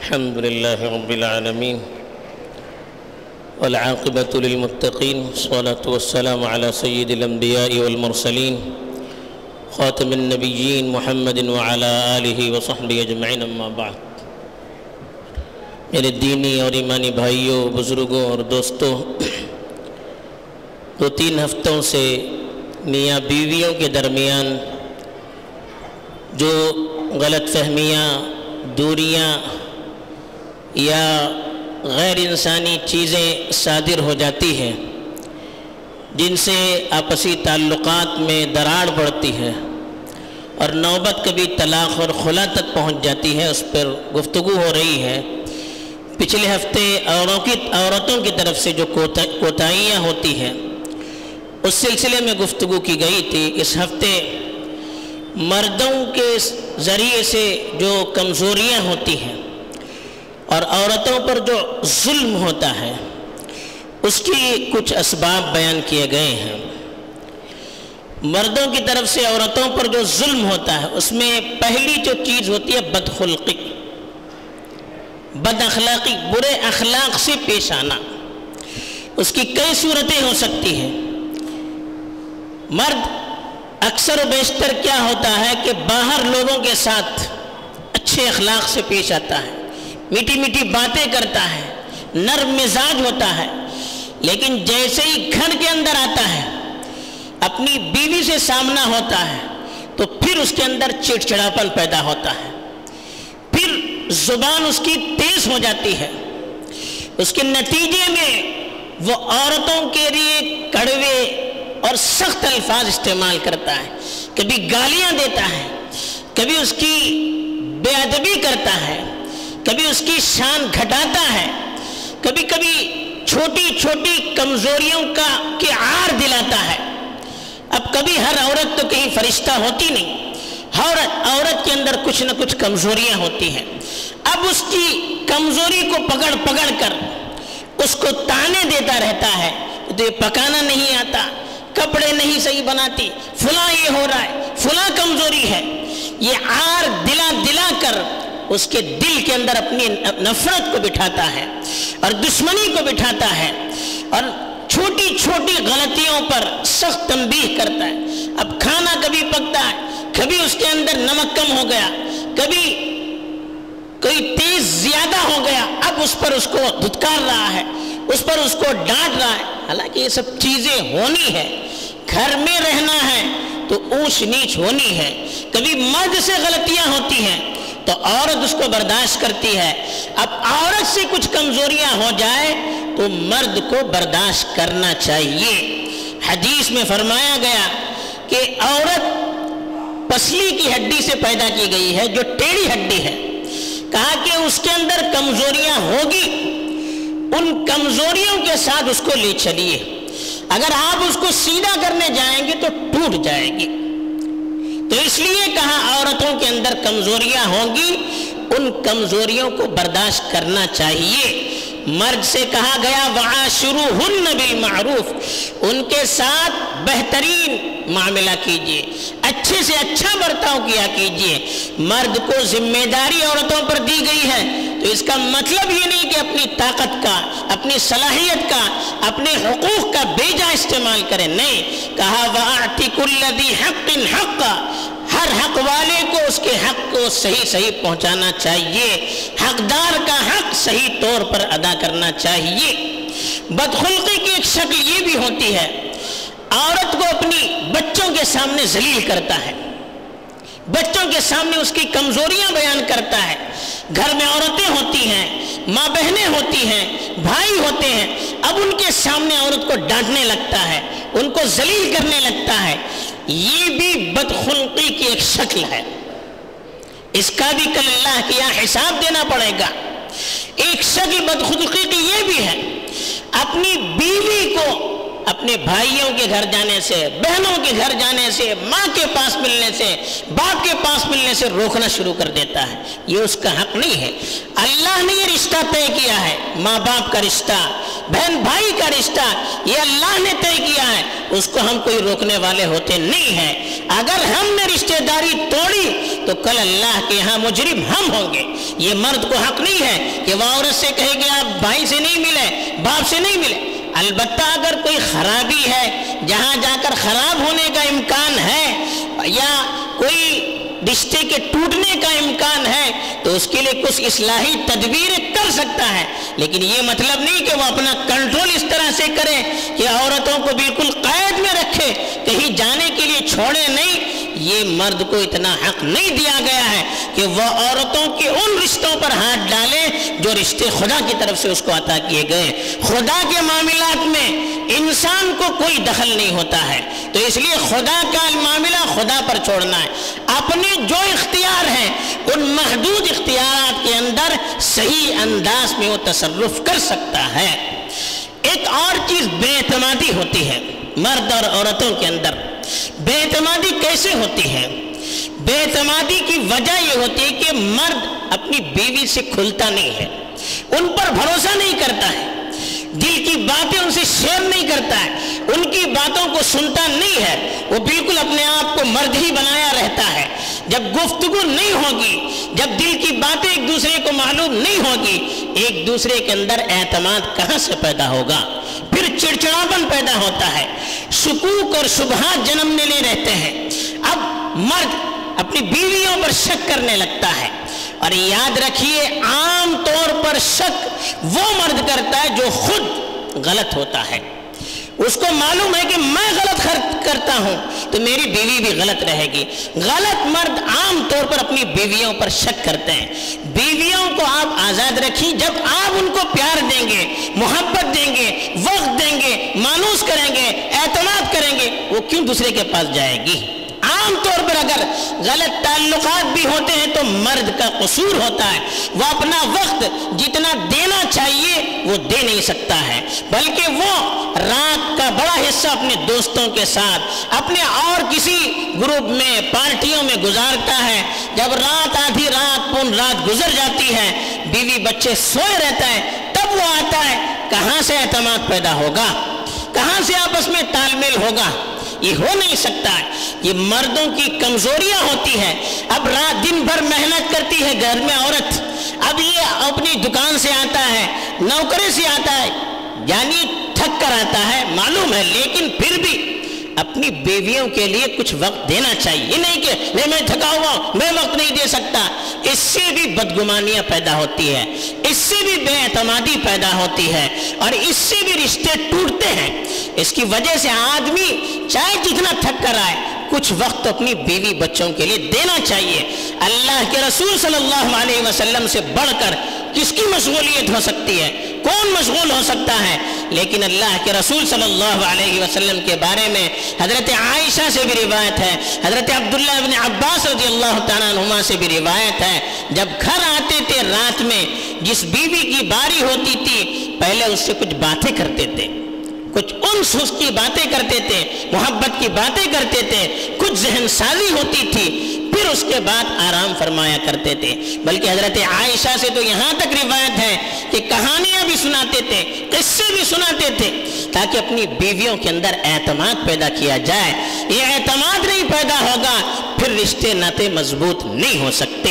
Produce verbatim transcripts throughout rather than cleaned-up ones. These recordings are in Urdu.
الحمد لله رب العالمين والعاقبة للمتقين والصلاة والسلام على سيد الأنبياء والمرسلين خاتم النبيين محمد وعلى آله وصحبه أجمعين اما بعد. میرے دینی اور ایمانی بھائیوں، بزرگوں اور دوستوں، دو تین ہفتوں سے میاں بیویوں کے درمیان جو غلط فہمیاں، دوریاں یا غیر انسانی چیزیں صادر ہو جاتی ہیں، جن سے آپسی تعلقات میں دراڑ پڑتی ہے اور نوبت کبھی طلاق اور خلا تک پہنچ جاتی ہے، اس پر گفتگو ہو رہی ہے. پچھلے ہفتے عورتوں کی طرف سے جو کوتاہیاں ہوتی ہیں اس سلسلے میں گفتگو کی گئی تھی. اس ہفتے مردوں کے ذریعے سے جو کمزوریاں ہوتی ہیں اور عورتوں پر جو ظلم ہوتا ہے اس کی کچھ اسباب بیان کیے گئے ہیں. مردوں کی طرف سے عورتوں پر جو ظلم ہوتا ہے اس میں پہلی جو چیز ہوتی ہے بدخلقی، بد اخلاقی، برے اخلاق سے پیش آنا. اس کی کئی صورتیں ہو سکتی ہیں. مرد اکثر و بیشتر کیا ہوتا ہے کہ باہر لوگوں کے ساتھ اچھے اخلاق سے پیش آتا ہے، میٹھی میٹھی باتیں کرتا ہے، نرم مزاج ہوتا ہے، لیکن جیسے ہی گھر کے اندر آتا ہے، اپنی بیوی سے سامنا ہوتا ہے تو پھر اس کے اندر چڑچڑاپن پیدا ہوتا ہے، پھر زبان اس کی تیز ہو جاتی ہے. اس کے نتیجے میں وہ عورتوں کے لیے کڑوے اور سخت الفاظ استعمال کرتا ہے. کبھی گالیاں دیتا ہے، کبھی اس کی بے ادبی کرتا ہے، کبھی اس کی شان گھٹاتا ہے، کبھی کبھی چھوٹی چھوٹی کمزوریوں کا کے عار دلاتا ہے. اب کبھی ہر عورت تو کہیں فرشتہ ہوتی نہیں، ہر عورت کے اندر کچھ نہ کچھ کمزوریاں ہوتی ہیں. اب اس کی کمزوری کو پکڑ پکڑ کر اس کو تانے دیتا رہتا ہے. تو یہ پکانا نہیں آتا، کپڑے نہیں صحیح بناتی، فلاں یہ ہو رہا ہے، فلاں کمزوری ہے. یہ عار دلا دلا کر اس کے دل کے اندر اپنی نفرت کو بٹھاتا ہے اور دشمنی کو بٹھاتا ہے اور چھوٹی چھوٹی غلطیوں پر سخت تنبیہ کرتا ہے. اب کھانا کبھی پکتا ہے، کبھی اس کے اندر نمک کم ہو گیا، کبھی کوئی تیز زیادہ ہو گیا، اب اس پر اس کو دھتکار رہا ہے، اس پر اس کو ڈانٹ رہا ہے. حالانکہ یہ سب چیزیں ہونی ہے، گھر میں رہنا ہے تو اونچ نیچ ہونی ہے. کبھی مرد سے غلطیاں ہوتی ہیں تو عورت اس کو برداشت کرتی ہے. اب عورت سے کچھ کمزوریاں ہو جائے تو مرد کو برداشت کرنا چاہیے. حدیث میں فرمایا گیا کہ عورت پسلی کی ہڈی سے پیدا کی گئی ہے، جو ٹیڑھی ہڈی ہے. کہا کہ اس کے اندر کمزوریاں ہوگی، ان کمزوریوں کے ساتھ اس کو لے چلیے. اگر آپ اس کو سیدھا کرنے جائیں گے تو ٹوٹ جائے گی. تو اس لیے کہا عورتوں کے اندر کمزوریاں ہوں گی، ان کمزوریوں کو برداشت کرنا چاہیے. مرد سے کہا گیا وعاشروہن بالمعروف، ان کے ساتھ بہترین معاملہ کیجیے، اچھے سے اچھا برتاؤ کیا کیجیے. مرد کو ذمہ داری عورتوں پر دی گئی ہے تو اس کا مطلب یہ نہیں کہ اپنی طاقت کا، اپنی صلاحیت کا، اپنے حقوق کا بے جا استعمال کریں. نہیں، کہا وَأَعْتِ كُلَّ ذِي حَقٍّ حَقًّا، ہر حق والے کو اس کے حق کو صحیح صحیح پہنچانا چاہیے، حقدار کا حق صحیح طور پر ادا کرنا چاہیے. بدخلقی کی ایک شکل یہ بھی ہوتی ہے، عورت کو اپنی بچوں کے سامنے ذلیل کرتا ہے، بچوں کے سامنے اس کی کمزوریاں بیان کرتا ہے. گھر میں عورتیں ہوتی ہیں، ماں بہنیں ہوتی ہیں، بھائی ہوتے ہیں، اب ان کے سامنے عورت کو ڈانٹنے لگتا ہے، ان کو ذلیل کرنے لگتا ہے. یہ بھی بدخلقی کی ایک شکل ہے، اس کا بھی کل اللہ کے یہاں حساب دینا پڑے گا. ایک شکل بدخلقی کی یہ بھی ہے، اپنی بیوی کو اپنے بھائیوں کے گھر جانے سے، بہنوں کے گھر جانے سے، ماں کے پاس ملنے سے، باپ کے پاس ملنے سے روکنا شروع کر دیتا ہے، یہ اس کا حق نہیں ہے۔ اللہ نے یہ رشتہ طے کیا ہے، ماں باپ کا رشتہ، بہن بھائی کا رشتہ، یہ اللہ نے طے کیا ہے، اس کو ہم کوئی روکنے والے ہوتے نہیں ہیں۔ اگر ہم نے رشتہ داری توڑی تو کل اللہ کے یہاں مجرم ہم ہوں گے۔ یہ مرد کو حق نہیں ہے کہ وہ عورت سے کہے کہ آپ بھائی سے نہیں ملے، باپ سے نہیں ملے۔ البتہ اگر کوئی خرابی ہے، جہاں جا کر خراب ہونے کا امکان ہے یا کوئی رشتے کے ٹوٹنے کا امکان ہے تو اس کے لیے کچھ اصلاحی تدبیریں کر سکتا ہے، لیکن یہ مطلب نہیں کہ وہ اپنا کنٹرول اس طرح سے کرے کہ عورتوں کو بالکل قید میں رکھے، کہیں جانے کے لیے چھوڑے نہیں۔ یہ مرد کو اتنا حق نہیں دیا گیا ہے کہ وہ عورتوں کے ان رشتوں پر ہاتھ ڈالے جو رشتے خدا کی طرف سے اس کو عطا کیے گئے۔ خدا کے معاملات میں انسان کو کوئی دخل نہیں ہوتا ہے، تو اس لیے خدا کا معاملہ خدا پر چھوڑنا ہے۔ اپنے جو اختیار ہیں ان محدود اختیارات کے اندر صحیح انداز میں وہ تصرف کر سکتا ہے۔ ایک اور چیز بے اعتمادی ہوتی ہے مرد اور عورتوں کے اندر۔ بے اعتمادی کیسے ہوتی ہے؟ بے اعتمادی کی وجہ یہ ہوتی ہے کہ مرد اپنی بیوی سے کھلتا نہیں ہے، ان پر بھروسہ نہیں کرتا ہے، دل کی باتیں ان سے شیئر نہیں کرتا ہے، ان کی باتوں کو سنتا نہیں ہے، وہ بالکل اپنے آپ کو مرد ہی بنایا رہتا ہے۔ جب گفتگو نہیں ہوگی، جب دل کی باتیں ایک دوسرے کو معلوم نہیں ہوگی، ایک دوسرے کے اندر اعتماد کہاں سے پیدا ہوگا؟ پھر چڑچڑاپن پیدا ہوتا ہے، شکوک اور شبہات جنم لینے رہتے ہیں۔ اب مرد اپنی بیویوں پر شک کرنے لگتا ہے، اور یاد رکھیے عام طور پر شک وہ مرد کرتا ہے جو خود غلط ہوتا ہے۔ اس کو معلوم ہے کہ میں غلط کرتا ہوں تو میری بیوی بھی غلط رہے گی۔ غلط مرد عام طور پر اپنی بیویوں پر شک کرتے ہیں۔ بیویوں کو آپ آزاد رکھیں، جب آپ ان کو پیار دیں گے، محبت دیں گے، وقت دیں گے، مانوس کریں گے، اعتماد کریں گے، وہ کیوں دوسرے کے پاس جائے گی؟ عام طور پر اگر غلط تعلقات بھی ہوتے ہیں تو مرد کا قصور ہوتا ہے، وہ اپنا وقت جتنا دینا چاہیے وہ دے نہیں سکتا ہے، بلکہ وہ رات کا بڑا حصہ اپنے دوستوں کے ساتھ، اپنے اور کسی گروپ میں، پارٹیوں میں گزارتا ہے۔ جب رات آدھی رات پون رات گزر جاتی ہے، بیوی بچے سوئے رہتا ہے، تب وہ آتا ہے۔ کہاں سے اعتماد پیدا ہوگا؟ کہاں سے آپس میں تال میل ہوگا؟ یہ ہو نہیں سکتا ہے۔ یہ مردوں کی کمزوریاں ہوتی ہے۔ اب رات دن بھر محنت کرتی ہے گھر میں عورت، اب یہ اپنی دکان سے آتا ہے، نوکری سے آتا ہے، یعنی تھک کر آتا ہے، معلوم ہے، لیکن پھر بھی اپنی بیویوں کے لیے کچھ وقت دینا چاہیے۔ یہ نہیں کہ نہیں میں تھکا ہوا میں وقت نہیں دے سکتا، اس سے بھی بدگمانیاں پیدا ہوتی ہے، اس سے بھی بے اعتمادی پیدا ہوتی ہے، اور اس سے بھی رشتے ٹوٹتے ہیں۔ اس کی وجہ سے آدمی چاہے جتنا تھک کر آئے کچھ وقت اپنی بیوی بچوں کے لیے دینا چاہیے۔ اللہ کے رسول صلی اللہ علیہ وسلم سے بڑھ کر کس کی مشغولیت ہو سکتی ہے؟ کون مشغول ہو سکتا ہے؟ لیکن اللہ کے رسول صلی اللہ علیہ وسلم کے بارے میں حضرت عائشہ سے بھی روایت ہے، حضرت عبداللہ ابن عباس رضی اللہ تعالیٰ عنہما سے بھی روایت ہے، جب گھر آتے تھے رات میں، جس بیوی کی باری ہوتی تھی پہلے اس سے کچھ باتیں کرتے تھے، کچھ انس اس کی باتیں کرتے تھے، محبت کی باتیں کرتے تھے، کچھ ذہن سازی ہوتی تھی، پھر اس کے بعد آرام فرمایا کرتے تھے۔ بلکہ حضرت عائشہ سے تو یہاں تک روایت ہے کہ کہانیاں بھی سناتے تھے، قصے بھی سناتے تھے، تاکہ اپنی بیویوں کے اندر اعتماد پیدا کیا جائے۔ یہ اعتماد نہیں پیدا ہوگا پھر رشتے ناطے مضبوط نہیں ہو سکتے۔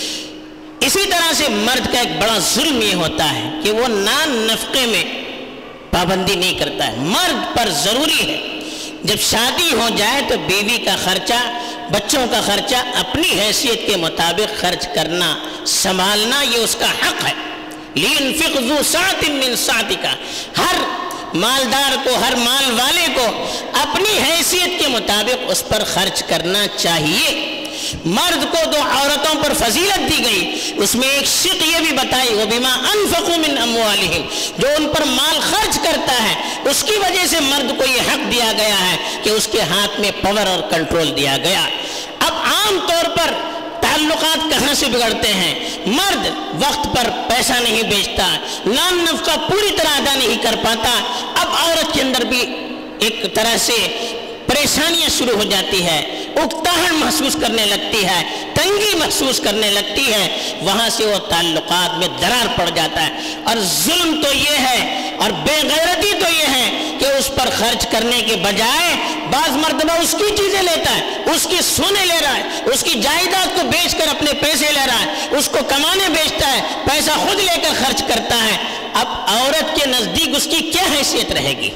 اسی طرح سے مرد کا ایک بڑا ظلم یہ ہوتا ہے کہ وہ نان نفقے میں پابندی نہیں کرتا ہے۔ مرد پر ضروری ہے جب شادی ہو جائے تو بیوی کا خرچہ، بچوں کا خرچہ اپنی حیثیت کے مطابق خرچ کرنا، سنبھالنا، یہ اس کا حق ہے۔ لِيُنْفِقْ ذُو سَعْةٍ مِّن سَعْتِهِ، ہر مالدار کو، ہر مال والے کو اپنی حیثیت کے مطابق اس پر خرچ کرنا چاہیے۔ مرد کو دو عورتوں پر فضیلت دی گئی، اس میں ایک شق یہ بھی بتائی وَبِمَا أَنفَقُوا مِنْ أَمْوَالِهِمْ، جو ان پر مال خرچ کرتا ہے اس کی وجہ سے مرد کو یہ حق دیا گیا ہے کہ اس کے ہاتھ میں پاور اور کنٹرول دیا گیا۔ اب عام طور پر تعلقات کہاں سے بگڑتے ہیں؟ مرد وقت پر پیسہ نہیں بیچتا، نان نفقہ پوری طرح ادا نہیں کر پاتا، اب عورت کے اندر بھی ایک طرح سے پریشانیاں شروع ہو جاتی ہے، اکتاہٹ محسوس کرنے لگتی ہے، تنگی محسوس کرنے لگتی ہے، وہاں سے وہ تعلقات میں درار پڑ جاتا ہے۔ اور ظلم تو یہ ہے اور بے غیرتی تو یہ ہے کہ اس پر خرچ کرنے کے بجائے بعض مرتبہ اس کی چیزیں لیتا ہے، اس کی سونے لے رہا ہے، اس کی جائیداد کو بیچ کر اپنے پیسے لے رہا ہے، اس کو کمانے بیچتا ہے، پیسہ خود لے کر خرچ کرتا ہے۔ اب عورت کے نزدیک اس کی کیا حیثیت رہے گی؟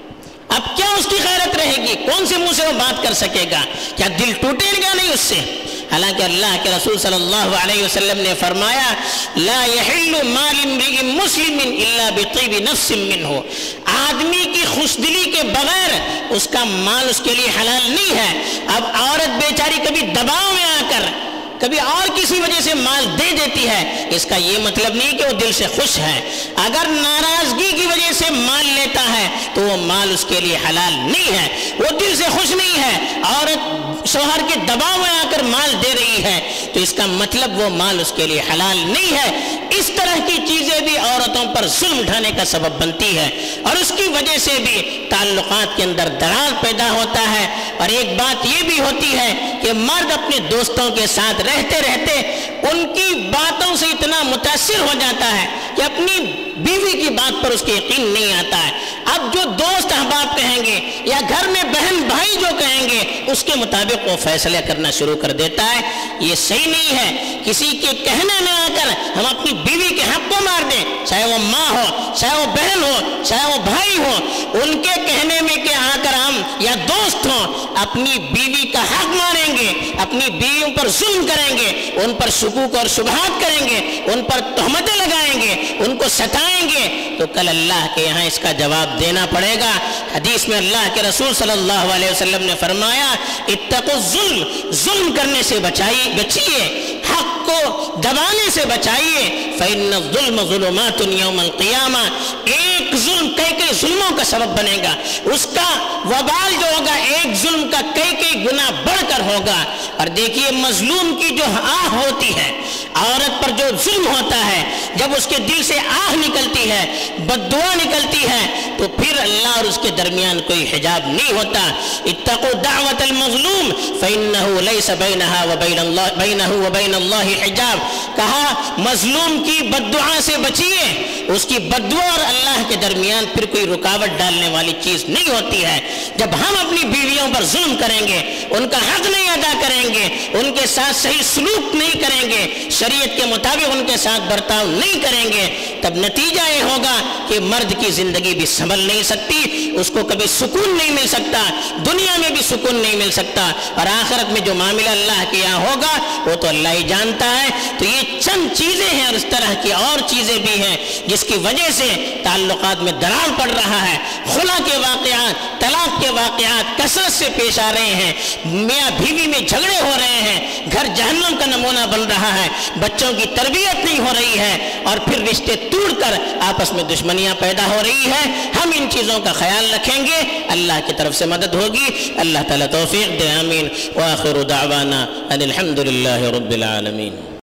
اب کیا اس کی غیرت رہے گی؟ کون سے منہ سے وہ بات کر سکے گا؟ کیا دل ٹوٹے گا نہیں اس سے؟ حالانکہ اللہ کے رسول صلی اللہ علیہ وسلم نے فرمایا لا يحل مال امرئ مسلم الا بطيب نفس منه، آدمی کی خوشدلی کے بغیر اس کا مال اس کے لیے حلال نہیں ہے۔ اب عورت بیچاری کبھی دباؤ میں آ کر کبھی اور کسی وجہ سے مال دے دیتی ہے، اس کا یہ مطلب نہیں کہ وہ دل سے خوش ہے۔ اگر ناراضگی کی وجہ سے مال لیتا ہے تو وہ مال اس کے لیے حلال نہیں ہے، وہ دل سے خوش نہیں ہے۔ عورت شوہر کے دباؤ میں آ کر مال دے رہی ہے تو اس کا مطلب وہ مال اس کے لیے حلال نہیں ہے۔ اس طرح کی چیزیں بھی عورتوں پر ظلم ڈھانے کا سبب بنتی ہے اور اس کی وجہ سے بھی تعلقات کے اندر درار پیدا ہوتا ہے۔ اور ایک بات یہ بھی ہوتی ہے کہ مرد اپنے دوستوں کے ساتھ رہتے رہتے ان کی باتوں سے اتنا متاثر ہو جاتا ہے کہ اپنی بیوی کی بات پر اس کے یقین نہیں آتا ہے۔ اب جو دوست احباب کہیں گے یا گھر میں بہن بھائی جو کہیں گے اس کے مطابق وہ فیصلہ کرنا شروع کر دیتا ہے۔ یہ صحیح نہیں ہے کسی کے کہنے میں آ کر ہم اپنی بیوی کے حق کو مار دیں، چاہے وہ ماں ہو، چاہے وہ بہن ہو، چاہے وہ بھائی ہو، ان کے کہنے میں کہ آ کر ہم یا دوست ہوں اپنی بیوی کا حق ماریں گے، اپنی بیویوں پر ظلم کریں گے، ان پر شکوک اور شبہات کریں گے، ان پر تہمتیں لگائیں گے، ان کو ستائیں گے، تو کل اللہ کے یہاں اس کا جواب دینا پڑے گا۔ حدیث میں اللہ کے رسول صلی اللہ علیہ وسلم نے فرمایا اتقوا الظلم، ظلم کرنے سے بچائیے بچیے، حق کو دبانے سے بچائیے، فإن الظلم ظلمات یوم القیامہ، ایک ظلم کئی کئی ظلموں کا سبب بنے گا، اس کا وبال جو ہوگا ایک ظلم کا کئی کئی گنا بڑھ کر ہوگا۔ اور دیکھیے مظلوم کی جو آہ ہوتی ہے، عورت پر جو ظلم ہوتا ہے، جب اس کے دل سے آہ نکلتی ہے، بد دعا نکلتی ہے، تو پھر اللہ اور اس کے درمیان کوئی حجاب نہیں ہوتا۔ اتقوا دعوت المظلوم فإنه ليس بينها وبين الله بينه وبين الله حجاب، کہا مظلوم کی بد دعا سے بچیے، اس کی بد دعا اور اللہ کے درمیان پھر کوئی رکاوٹ ڈالنے والی چیز نہیں ہوتی ہے۔ جب ہم اپنی بیویوں پر ظلم کریں گے، ان کا حق نہیں ادا کریں گے، ان کے ساتھ صحیح سلوک نہیں کریں گے، شریعت کے مطابق ان کے ساتھ برتاؤ نہیں کریں گے، تب نتیجہ یہ ہوگا کہ مرد کی زندگی بھی سنبھل نہیں سکتی، اس کو کبھی سکون نہیں مل سکتا، دنیا میں بھی سکون نہیں مل سکتا، اور آخرت میں جو معاملہ اللہ کے یہاں ہوگا وہ تو اللہ ہی جانتا ہے۔ تو یہ چند چیزیں ہیں اور اس طرح کی اور چیزیں بھی ہیں جس کی وجہ سے تعلقات میں درار پڑ رہا ہے۔ خلا کے واقعات، طلاق کے واقعات کثرت سے پیش آ رہے ہیں، میاں بیوی میں جھگڑے ہو رہے ہیں، گھر جہنم کا نمونہ بن رہا ہے، بچوں کی تربیت نہیں ہو رہی ہے، اور پھر رشتے ٹوٹ کر آپس میں دشمنیاں پیدا ہو رہی ہے۔ ہم ان چیزوں کا خیال رکھیں گے، اللہ کی طرف سے مدد ہوگی۔ اللہ تعالیٰ توفیق دے، آمین۔ وآخر دعوانا ان الحمد للہ رب العالمین۔